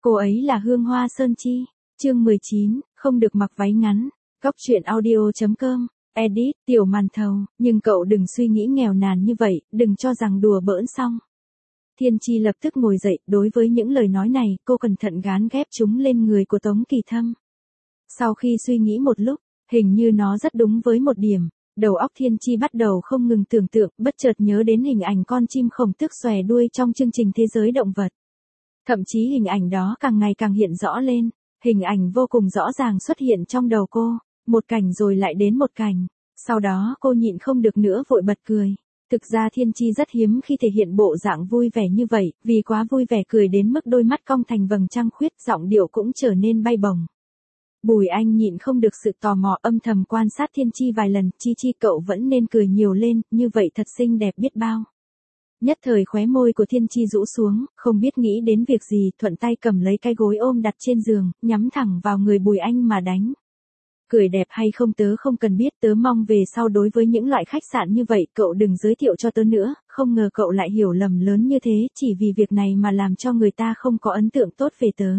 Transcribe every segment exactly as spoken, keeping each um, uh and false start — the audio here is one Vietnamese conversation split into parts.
Cô ấy là Hương Hoa Sơn Chi. Chương mười chín, không được mặc váy ngắn. Góc truyện audio chấm com. Edit, Tiểu Màn Thầu, nhưng cậu đừng suy nghĩ nghèo nàn như vậy, đừng cho rằng đùa bỡn xong. Thiên Chi lập tức ngồi dậy, đối với những lời nói này, cô cẩn thận gán ghép chúng lên người của Tống Kỳ Thâm. Sau khi suy nghĩ một lúc, hình như nó rất đúng với một điểm, đầu óc Thiên Chi bắt đầu không ngừng tưởng tượng, bất chợt nhớ đến hình ảnh con chim khổng tước xòe đuôi trong chương trình Thế giới động vật. Thậm chí hình ảnh đó càng ngày càng hiện rõ lên, hình ảnh vô cùng rõ ràng xuất hiện trong đầu cô, một cảnh rồi lại đến một cảnh, sau đó cô nhịn không được nữa vội bật cười. Thực ra Thiên Chi rất hiếm khi thể hiện bộ dạng vui vẻ như vậy, vì quá vui vẻ cười đến mức đôi mắt cong thành vầng trăng khuyết, giọng điệu cũng trở nên bay bổng. Bùi Anh nhịn không được sự tò mò âm thầm quan sát Thiên Chi vài lần, Chi Chi cậu vẫn nên cười nhiều lên, như vậy thật xinh đẹp biết bao. Nhất thời khóe môi của Thiên Chi rũ xuống, không biết nghĩ đến việc gì, thuận tay cầm lấy cái gối ôm đặt trên giường, nhắm thẳng vào người Bùi Anh mà đánh. Cười đẹp hay không tớ không cần biết, tớ mong về sau đối với những loại khách sạn như vậy cậu đừng giới thiệu cho tớ nữa, không ngờ cậu lại hiểu lầm lớn như thế, chỉ vì việc này mà làm cho người ta không có ấn tượng tốt về tớ.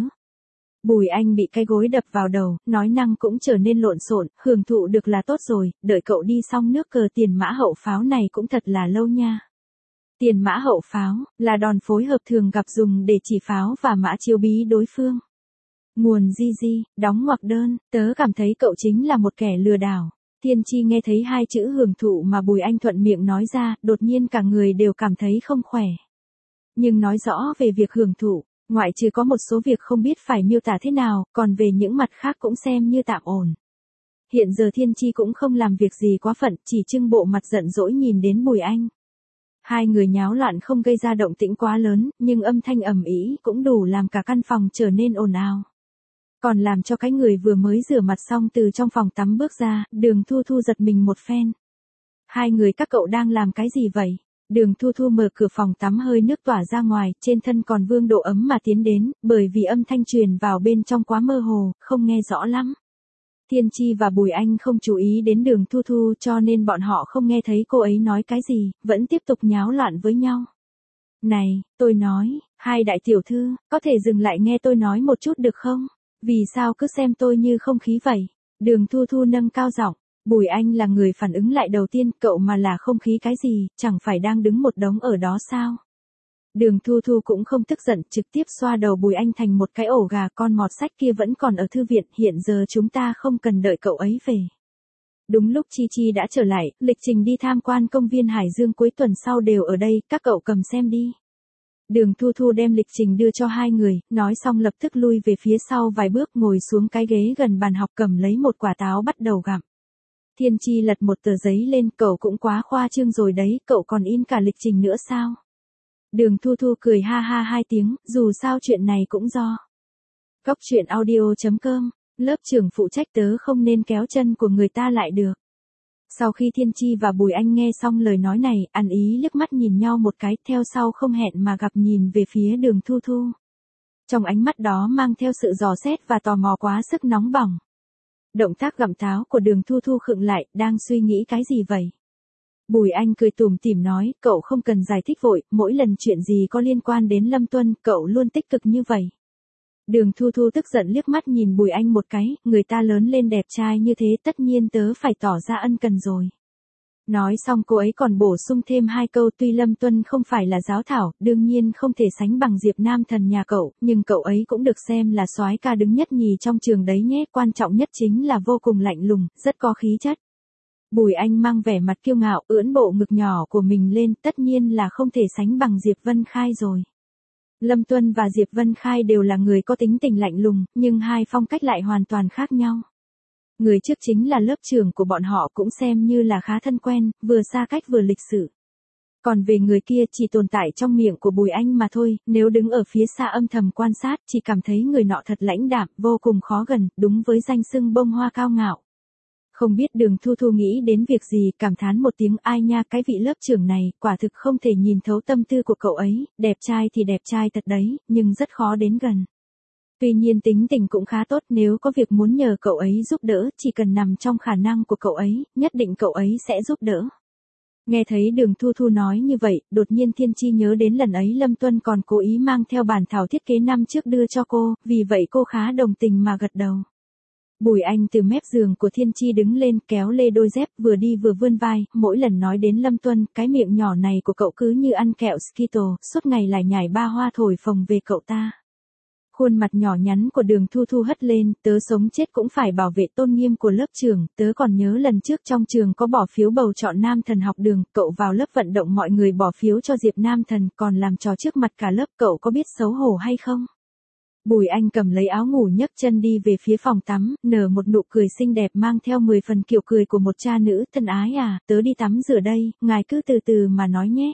Bùi Anh bị cái gối đập vào đầu, nói năng cũng trở nên lộn xộn, hưởng thụ được là tốt rồi, đợi cậu đi xong nước cờ tiền mã hậu pháo này cũng thật là lâu nha. Tiền mã hậu pháo, là đòn phối hợp thường gặp dùng để chỉ pháo và mã chiếu bí đối phương. Nguồn gi gi, đóng ngoặc đơn, tớ cảm thấy cậu chính là một kẻ lừa đảo. Thiên Chi nghe thấy hai chữ hưởng thụ mà Bùi Anh thuận miệng nói ra, đột nhiên cả người đều cảm thấy không khỏe. Nhưng nói rõ về việc hưởng thụ, ngoại trừ có một số việc không biết phải miêu tả thế nào, còn về những mặt khác cũng xem như tạm ổn. Hiện giờ Thiên Chi cũng không làm việc gì quá phận, chỉ trưng bộ mặt giận dỗi nhìn đến Bùi Anh. Hai người nháo loạn không gây ra động tĩnh quá lớn, nhưng âm thanh ầm ĩ cũng đủ làm cả căn phòng trở nên ồn ào. Còn làm cho cái người vừa mới rửa mặt xong từ trong phòng tắm bước ra, Đường Thu Thu giật mình một phen. Hai người các cậu đang làm cái gì vậy? Đường Thu Thu mở cửa phòng tắm hơi nước tỏa ra ngoài, trên thân còn vương độ ấm mà tiến đến, bởi vì âm thanh truyền vào bên trong quá mơ hồ, không nghe rõ lắm. Thiên Chi và Bùi Anh không chú ý đến Đường Thu Thu cho nên bọn họ không nghe thấy cô ấy nói cái gì, vẫn tiếp tục nháo loạn với nhau. Này, tôi nói, hai đại tiểu thư, có thể dừng lại nghe tôi nói một chút được không? Vì sao cứ xem tôi như không khí vậy? Đường Thu Thu nâng cao giọng. Bùi Anh là người phản ứng lại đầu tiên, cậu mà là không khí cái gì, chẳng phải đang đứng một đống ở đó sao? Đường Thu Thu cũng không tức giận, trực tiếp xoa đầu Bùi Anh thành một cái ổ gà, con mọt sách kia vẫn còn ở thư viện, hiện giờ chúng ta không cần đợi cậu ấy về. Đúng lúc Chi Chi đã trở lại, lịch trình đi tham quan công viên Hải Dương cuối tuần sau đều ở đây, các cậu cầm xem đi. Đường Thu Thu đem lịch trình đưa cho hai người, nói xong lập tức lui về phía sau vài bước ngồi xuống cái ghế gần bàn học cầm lấy một quả táo bắt đầu gặm. Thiên Chi lật một tờ giấy lên, cậu cũng quá khoa trương rồi đấy, cậu còn in cả lịch trình nữa sao? Đường Thu Thu cười ha ha hai tiếng, dù sao chuyện này cũng do. Góc truyện audio chấm com, lớp trưởng phụ trách tớ không nên kéo chân của người ta lại được. Sau khi Thiên Chi và Bùi Anh nghe xong lời nói này, ăn ý liếc mắt nhìn nhau một cái, theo sau không hẹn mà gặp nhìn về phía Đường Thu Thu. Trong ánh mắt đó mang theo sự dò xét và tò mò quá sức nóng bỏng. Động tác gặm táo của Đường Thu Thu khựng lại, đang suy nghĩ cái gì vậy? Bùi Anh cười tủm tỉm nói, cậu không cần giải thích vội, mỗi lần chuyện gì có liên quan đến Lâm Tuân, cậu luôn tích cực như vậy. Đường Thu Thu tức giận liếc mắt nhìn Bùi Anh một cái, người ta lớn lên đẹp trai như thế tất nhiên tớ phải tỏ ra ân cần rồi. Nói xong cô ấy còn bổ sung thêm hai câu, tuy Lâm Tuân không phải là giáo thảo, đương nhiên không thể sánh bằng Diệp Nam Thần nhà cậu, nhưng cậu ấy cũng được xem là soái ca đứng nhất nhì trong trường đấy nhé, quan trọng nhất chính là vô cùng lạnh lùng, rất có khí chất. Bùi Anh mang vẻ mặt kiêu ngạo, ưỡn bộ ngực nhỏ của mình lên, tất nhiên là không thể sánh bằng Diệp Vân Khai rồi. Lâm Tuân và Diệp Vân Khai đều là người có tính tình lạnh lùng, nhưng hai phong cách lại hoàn toàn khác nhau. Người trước chính là lớp trưởng của bọn họ cũng xem như là khá thân quen, vừa xa cách vừa lịch sự. Còn về người kia chỉ tồn tại trong miệng của Bùi Anh mà thôi, nếu đứng ở phía xa âm thầm quan sát chỉ cảm thấy người nọ thật lãnh đạm, vô cùng khó gần, đúng với danh xưng bông hoa cao ngạo. Không biết Đường Thu Thu nghĩ đến việc gì, cảm thán một tiếng, ai nha, cái vị lớp trưởng này, quả thực không thể nhìn thấu tâm tư của cậu ấy, đẹp trai thì đẹp trai thật đấy, nhưng rất khó đến gần. Tuy nhiên tính tình cũng khá tốt, nếu có việc muốn nhờ cậu ấy giúp đỡ, chỉ cần nằm trong khả năng của cậu ấy, nhất định cậu ấy sẽ giúp đỡ. Nghe thấy Đường Thu Thu nói như vậy, đột nhiên Thiên Chi nhớ đến lần ấy Lâm Tuân còn cố ý mang theo bản thảo thiết kế năm trước đưa cho cô, vì vậy cô khá đồng tình mà gật đầu. Bùi Anh từ mép giường của Thiên Chi đứng lên, kéo lê đôi dép, vừa đi vừa vươn vai, mỗi lần nói đến Lâm Tuân, cái miệng nhỏ này của cậu cứ như ăn kẹo Skittle, suốt ngày lại nhảy ba hoa thổi phồng về cậu ta. Khuôn mặt nhỏ nhắn của Đường Thu Thu hất lên, tớ sống chết cũng phải bảo vệ tôn nghiêm của lớp trường, tớ còn nhớ lần trước trong trường có bỏ phiếu bầu chọn nam thần học đường, cậu vào lớp vận động mọi người bỏ phiếu cho Diệp nam thần, còn làm trò trước mặt cả lớp, cậu có biết xấu hổ hay không? Bùi Anh cầm lấy áo ngủ nhấc chân đi về phía phòng tắm, nở một nụ cười xinh đẹp mang theo mười phần kiểu cười của một cha nữ, thân ái à, tớ đi tắm rửa đây, ngài cứ từ từ mà nói nhé.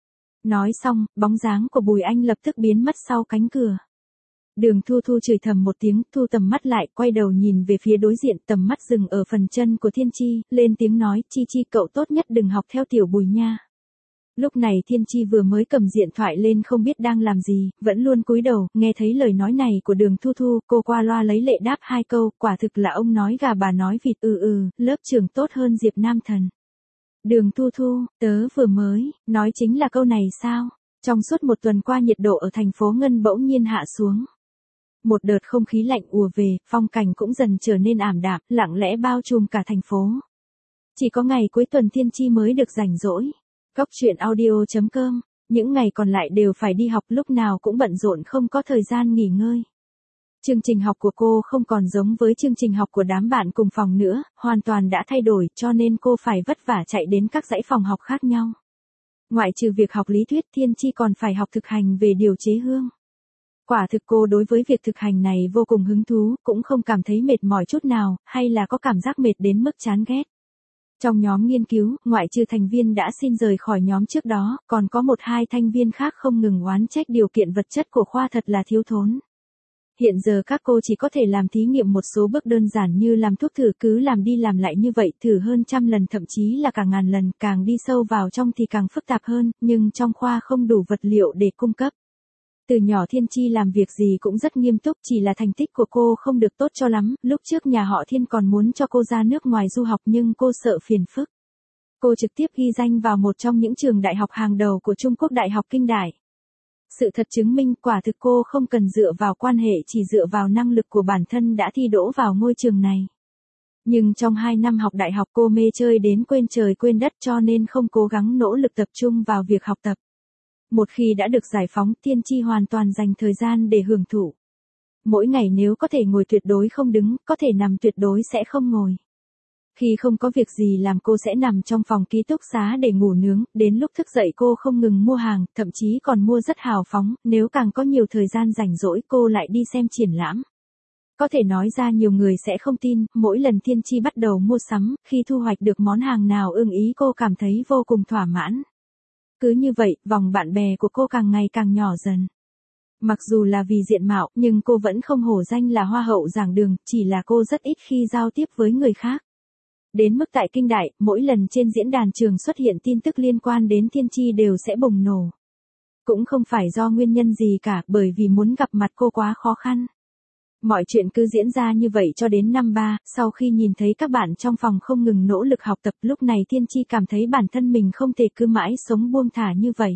Nói xong, bóng dáng của Bùi Anh lập tức biến mất sau cánh cửa. Đường Thu Thu chửi thầm một tiếng, thu tầm mắt lại, quay đầu nhìn về phía đối diện, tầm mắt dừng ở phần chân của Thiên Chi, lên tiếng nói, Chi Chi cậu tốt nhất đừng học theo tiểu Bùi nha. Lúc này Thiên Chi vừa mới cầm điện thoại lên không biết đang làm gì, vẫn luôn cúi đầu, nghe thấy lời nói này của Đường Thu Thu, cô qua loa lấy lệ đáp hai câu, quả thực là ông nói gà bà nói vịt, ừ ừ, lớp trường tốt hơn Diệp nam thần. Đường Thu Thu, tớ vừa mới, nói chính là câu này sao? Trong suốt một tuần qua nhiệt độ ở thành phố Ngân bỗng nhiên hạ xuống. Một đợt không khí lạnh ùa về, phong cảnh cũng dần trở nên ảm đạm, lặng lẽ bao trùm cả thành phố. Chỉ có ngày cuối tuần Thiên Chi mới được rảnh rỗi. Cóc truyện audio chấm com, những ngày còn lại đều phải đi học, lúc nào cũng bận rộn không có thời gian nghỉ ngơi. Chương trình học của cô không còn giống với chương trình học của đám bạn cùng phòng nữa, hoàn toàn đã thay đổi, cho nên cô phải vất vả chạy đến các dãy phòng học khác nhau. Ngoại trừ việc học lý thuyết, Thiên Chi còn phải học thực hành về điều chế hương. Quả thực cô đối với việc thực hành này vô cùng hứng thú, cũng không cảm thấy mệt mỏi chút nào, hay là có cảm giác mệt đến mức chán ghét. Trong nhóm nghiên cứu, ngoại trừ thành viên đã xin rời khỏi nhóm trước đó, còn có một hai thành viên khác không ngừng oán trách điều kiện vật chất của khoa thật là thiếu thốn. Hiện giờ các cô chỉ có thể làm thí nghiệm một số bước đơn giản như làm thuốc thử, cứ làm đi làm lại như vậy, thử hơn trăm lần thậm chí là cả ngàn lần, càng đi sâu vào trong thì càng phức tạp hơn, nhưng trong khoa không đủ vật liệu để cung cấp. Từ nhỏ Thiên Chi làm việc gì cũng rất nghiêm túc, chỉ là thành tích của cô không được tốt cho lắm, lúc trước nhà họ Thiên còn muốn cho cô ra nước ngoài du học nhưng cô sợ phiền phức. Cô trực tiếp ghi danh vào một trong những trường đại học hàng đầu của Trung Quốc, Đại học Kinh Đại. Sự thật chứng minh quả thực cô không cần dựa vào quan hệ, chỉ dựa vào năng lực của bản thân đã thi đỗ vào ngôi trường này. Nhưng trong hai năm học đại học cô mê chơi đến quên trời quên đất cho nên không cố gắng nỗ lực tập trung vào việc học tập. Một khi đã được giải phóng, Thiên Chi hoàn toàn dành thời gian để hưởng thụ. Mỗi ngày nếu có thể ngồi tuyệt đối không đứng, có thể nằm tuyệt đối sẽ không ngồi. Khi không có việc gì làm cô sẽ nằm trong phòng ký túc xá để ngủ nướng, đến lúc thức dậy cô không ngừng mua hàng, thậm chí còn mua rất hào phóng, nếu càng có nhiều thời gian rảnh rỗi cô lại đi xem triển lãm. Có thể nói ra nhiều người sẽ không tin, mỗi lần Thiên Chi bắt đầu mua sắm, khi thu hoạch được món hàng nào ưng ý cô cảm thấy vô cùng thỏa mãn. Cứ như vậy, vòng bạn bè của cô càng ngày càng nhỏ dần. Mặc dù là vì diện mạo, nhưng cô vẫn không hổ danh là hoa hậu giảng đường, chỉ là cô rất ít khi giao tiếp với người khác. Đến mức tại Kinh Đại, mỗi lần trên diễn đàn trường xuất hiện tin tức liên quan đến Thiên Chi đều sẽ bùng nổ. Cũng không phải do nguyên nhân gì cả, bởi vì muốn gặp mặt cô quá khó khăn. Mọi chuyện cứ diễn ra như vậy cho đến năm ba, sau khi nhìn thấy các bạn trong phòng không ngừng nỗ lực học tập, lúc này Thiên Chi cảm thấy bản thân mình không thể cứ mãi sống buông thả như vậy.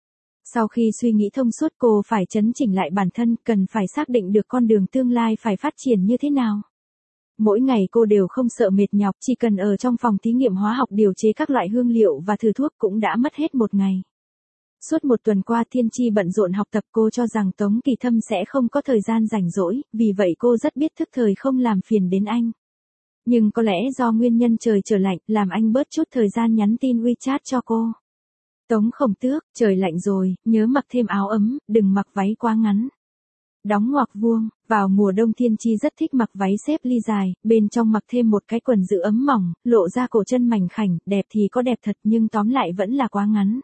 Sau khi suy nghĩ thông suốt cô phải chấn chỉnh lại bản thân, cần phải xác định được con đường tương lai phải phát triển như thế nào. Mỗi ngày cô đều không sợ mệt nhọc, chỉ cần ở trong phòng thí nghiệm hóa học điều chế các loại hương liệu và thử thuốc cũng đã mất hết một ngày. Suốt một tuần qua Thiên Chi bận rộn học tập, cô cho rằng Tống Kỳ Thâm sẽ không có thời gian rảnh rỗi, vì vậy cô rất biết thức thời không làm phiền đến anh. Nhưng có lẽ do nguyên nhân trời trở lạnh, làm anh bớt chút thời gian nhắn tin WeChat cho cô. Tống Khổng Tước, trời lạnh rồi, nhớ mặc thêm áo ấm, đừng mặc váy quá ngắn. Đóng ngoặc vuông, vào mùa đông Thiên Chi rất thích mặc váy xếp ly dài, bên trong mặc thêm một cái quần giữ ấm mỏng, lộ ra cổ chân mảnh khảnh, đẹp thì có đẹp thật nhưng tóm lại vẫn là quá ngắn.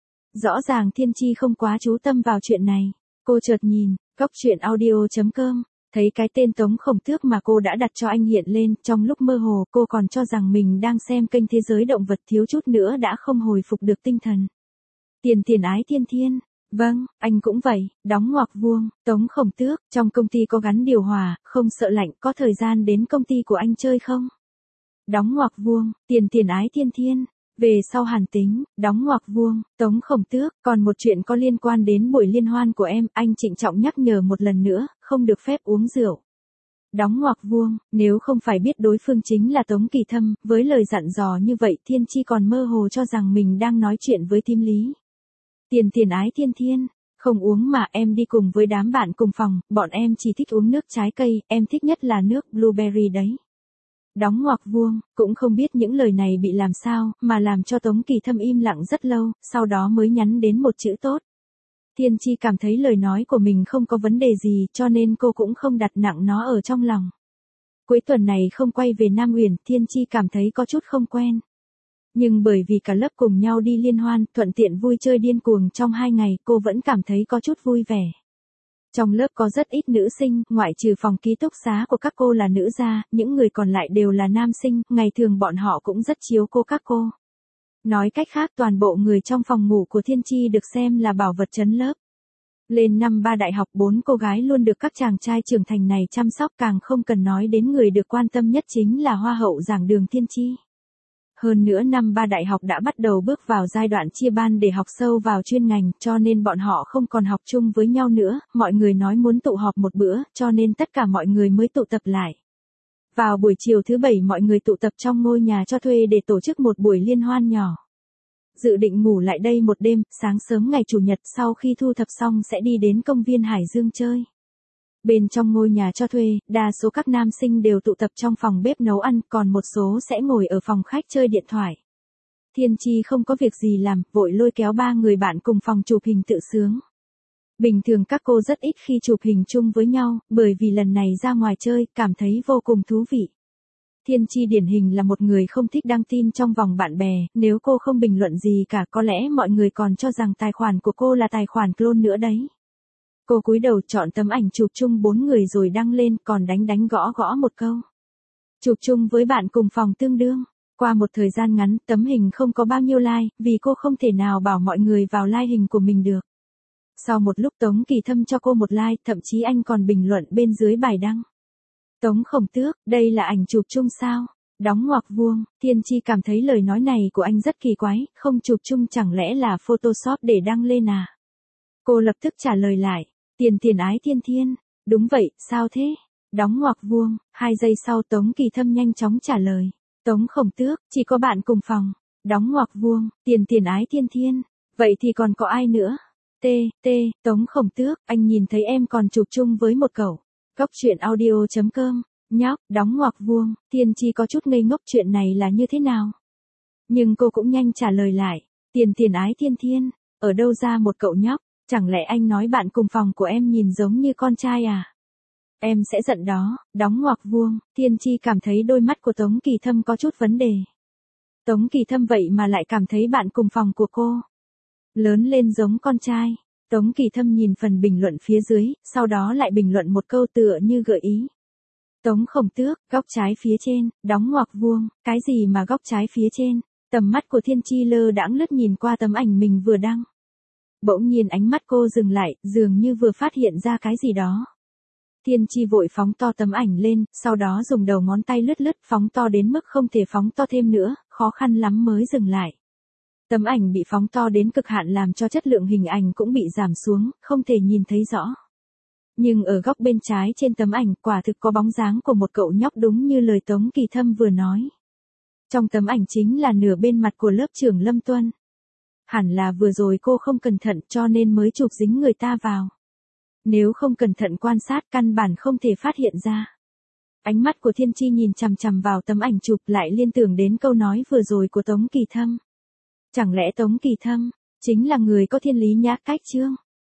Rõ ràng Thiên Chi không quá chú tâm vào chuyện này. Cô chợt nhìn, cóc truyện audio chấm com, thấy cái tên Tống Khổng Tước mà cô đã đặt cho anh hiện lên, trong lúc mơ hồ cô còn cho rằng mình đang xem kênh Thế giới động vật, thiếu chút nữa đã không hồi phục được tinh thần. Tiền tiền ái thiên thiên. Vâng, anh cũng vậy, đóng ngoặc vuông, Tống Khổng Tước, trong công ty có gắn điều hòa, không sợ lạnh, có thời gian đến công ty của anh chơi không? Đóng ngoặc vuông, tiền tiền ái thiên thiên. Về sau Hàn Tính, đóng ngoặc vuông, Tống Khổng Tước, còn một chuyện có liên quan đến buổi liên hoan của em, anh trịnh trọng nhắc nhở một lần nữa, không được phép uống rượu. Đóng ngoặc vuông, nếu không phải biết đối phương chính là Tống Kỳ Thâm, với lời dặn dò như vậy Thiên Chi còn mơ hồ cho rằng mình đang nói chuyện với Tím Lý. Tiền tiền ái thiên thiên, không uống mà em đi cùng với đám bạn cùng phòng, bọn em chỉ thích uống nước trái cây, em thích nhất là nước blueberry đấy. Đóng ngoặc vuông, cũng không biết những lời này bị làm sao, mà làm cho Tống Kỳ Thâm im lặng rất lâu, sau đó mới nhắn đến một chữ tốt. Thiên Chi cảm thấy lời nói của mình không có vấn đề gì, cho nên cô cũng không đặt nặng nó ở trong lòng. Cuối tuần này không quay về Nam Uyển, Thiên Chi cảm thấy có chút không quen. Nhưng bởi vì cả lớp cùng nhau đi liên hoan, thuận tiện vui chơi điên cuồng trong hai ngày, cô vẫn cảm thấy có chút vui vẻ. Trong lớp có rất ít nữ sinh, ngoại trừ phòng ký túc xá của các cô là nữ gia, những người còn lại đều là nam sinh, ngày thường bọn họ cũng rất chiếu cố các cô. Nói cách khác toàn bộ người trong phòng ngủ của Thiên Chi được xem là bảo vật trấn lớp. Lên năm ba đại học bốn cô gái luôn được các chàng trai trưởng thành này chăm sóc, càng không cần nói đến người được quan tâm nhất chính là hoa hậu giảng đường Thiên Chi. Hơn nữa năm ba đại học đã bắt đầu bước vào giai đoạn chia ban để học sâu vào chuyên ngành, cho nên bọn họ không còn học chung với nhau nữa, mọi người nói muốn tụ họp một bữa, cho nên tất cả mọi người mới tụ tập lại. Vào buổi chiều thứ bảy mọi người tụ tập trong ngôi nhà cho thuê để tổ chức một buổi liên hoan nhỏ. Dự định ngủ lại đây một đêm, sáng sớm ngày Chủ nhật sau khi thu thập xong sẽ đi đến công viên Hải Dương chơi. Bên trong ngôi nhà cho thuê, đa số các nam sinh đều tụ tập trong phòng bếp nấu ăn, còn một số sẽ ngồi ở phòng khách chơi điện thoại. Thiên Chi không có việc gì làm, vội lôi kéo ba người bạn cùng phòng chụp hình tự sướng. Bình thường các cô rất ít khi chụp hình chung với nhau, bởi vì lần này ra ngoài chơi, cảm thấy vô cùng thú vị. Thiên Chi điển hình là một người không thích đăng tin trong vòng bạn bè, nếu cô không bình luận gì cả có lẽ mọi người còn cho rằng tài khoản của cô là tài khoản clone nữa đấy. Cô cúi đầu chọn tấm ảnh chụp chung bốn người rồi đăng lên, còn đánh đánh gõ gõ một câu. Chụp chung với bạn cùng phòng tương đương. Qua một thời gian ngắn, tấm hình không có bao nhiêu like, vì cô không thể nào bảo mọi người vào like hình của mình được. Sau một lúc Tống Kỳ Thâm cho cô một like, thậm chí anh còn bình luận bên dưới bài đăng. Tống Khổng Tước, đây là ảnh chụp chung sao? Đóng ngoặc vuông, Thiên Chi cảm thấy lời nói này của anh rất kỳ quái, không chụp chung chẳng lẽ là Photoshop để đăng lên à? Cô lập tức trả lời lại, tiền tiền ái thiên thiên, đúng vậy, sao thế? Đóng ngoặc vuông, hai giây sau Tống Kỳ Thâm nhanh chóng trả lời, Tống Khổng Tước, chỉ có bạn cùng phòng, đóng ngoặc vuông, tiền tiền ái thiên thiên, vậy thì còn có ai nữa? T, T, Tống Khổng Tước, anh nhìn thấy em còn chụp chung với một cậu. Góc truyện audio chấm com, nhóc, đóng ngoặc vuông, Thiên Chi có chút ngây ngốc chuyện này là như thế nào? Nhưng cô cũng nhanh trả lời lại, tiền tiền ái thiên thiên, ở đâu ra một cậu nhóc, chẳng lẽ anh nói bạn cùng phòng của em nhìn giống như con trai à? Em sẽ giận đó, đóng ngoặc vuông, Thiên Chi cảm thấy đôi mắt của Tống Kỳ Thâm có chút vấn đề. Tống Kỳ Thâm vậy mà lại cảm thấy bạn cùng phòng của cô lớn lên giống con trai. Tống Kỳ Thâm nhìn phần bình luận phía dưới, sau đó lại bình luận một câu tựa như gợi ý. Tống Khổng Tước, góc trái phía trên, đóng ngoặc vuông, cái gì mà góc trái phía trên? Tầm mắt của Thiên Chi lơ đãng lướt nhìn qua tấm ảnh mình vừa đăng. Bỗng nhiên ánh mắt cô dừng lại, dường như vừa phát hiện ra cái gì đó. Thiên Chi vội phóng to tấm ảnh lên, sau đó dùng đầu ngón tay lướt lướt phóng to đến mức không thể phóng to thêm nữa, khó khăn lắm mới dừng lại. Tấm ảnh bị phóng to đến cực hạn làm cho chất lượng hình ảnh cũng bị giảm xuống, không thể nhìn thấy rõ. Nhưng ở góc bên trái trên tấm ảnh quả thực có bóng dáng của một cậu nhóc đúng như lời Tống Kỳ Thâm vừa nói. Trong tấm ảnh chính là nửa bên mặt của lớp trưởng Lâm Tuân. Hẳn là vừa rồi cô không cẩn thận cho nên mới chụp dính người ta vào. Nếu không cẩn thận quan sát căn bản không thể phát hiện ra. Ánh mắt của Thiên Chi nhìn chằm chằm vào tấm ảnh chụp lại liên tưởng đến câu nói vừa rồi của Tống Kỳ Thâm. Chẳng lẽ Tống Kỳ Thâm chính là người có thiên lý nhã cách chương?